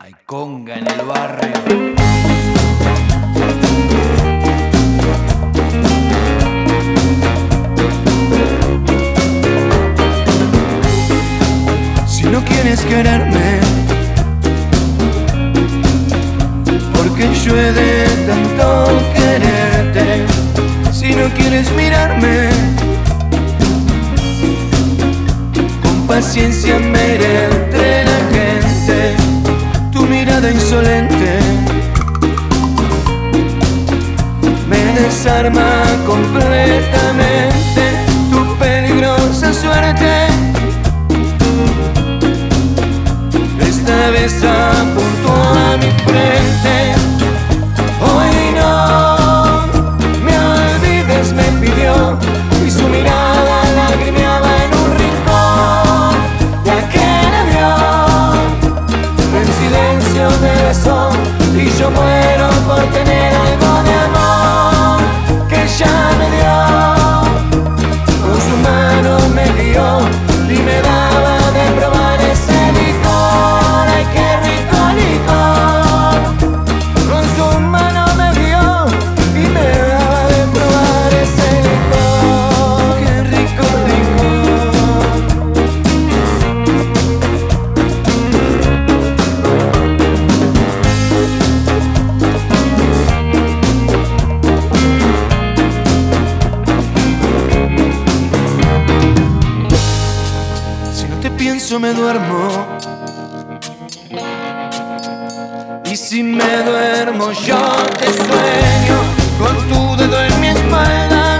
Hay conga en el barrio. Si no quieres quererme, porque yo he de tanto quererte. Si no quieres mirarme, con paciencia me iré entre la gente. Tu mirada insolente me desarma completamente. Tu peligrosa suerte esta vez apuntó a mi frente. Hoy no me olvides, me pidió, y su mirada lagrimeaba en un rincón de aquel avión. En silencio me besó y yo muero por tener algo de amor que ella me dio. Con su mano me guió y me daba de probar ese licor. Ay, qué rico licor. Con su mano me guió y me daba de probar ese licor. Qué rico licor. Si no te pienso me duermo, y si me duermo yo te sueño con tu dedo en mi espalda.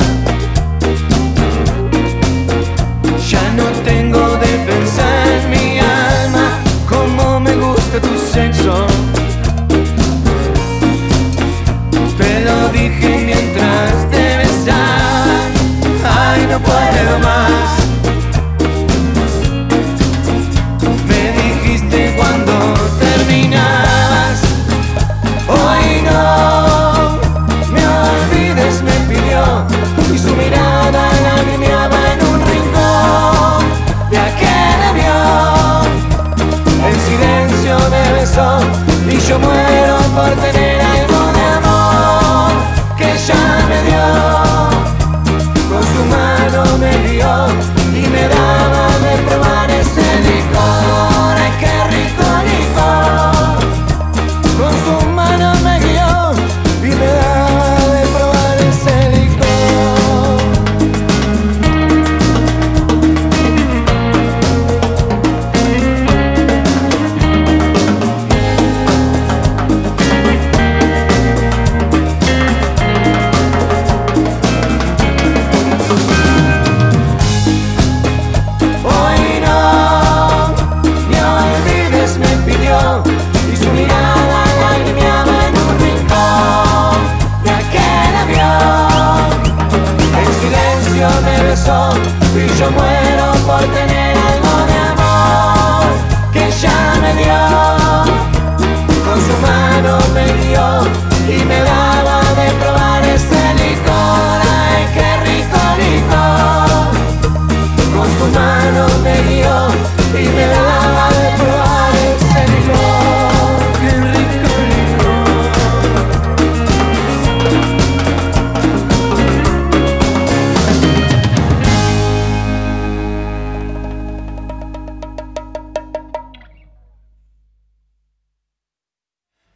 Ya no tengo defensa en mi alma, como me gusta tu sexo. Te lo dije mientras te besaba. Ay, no puedo más. Me dijiste cuando terminabas. Hoy no me olvides, me pidió, y su mirada lagrimeaba en un rincón de aquel avión. En silencio me besó y yo muero por tener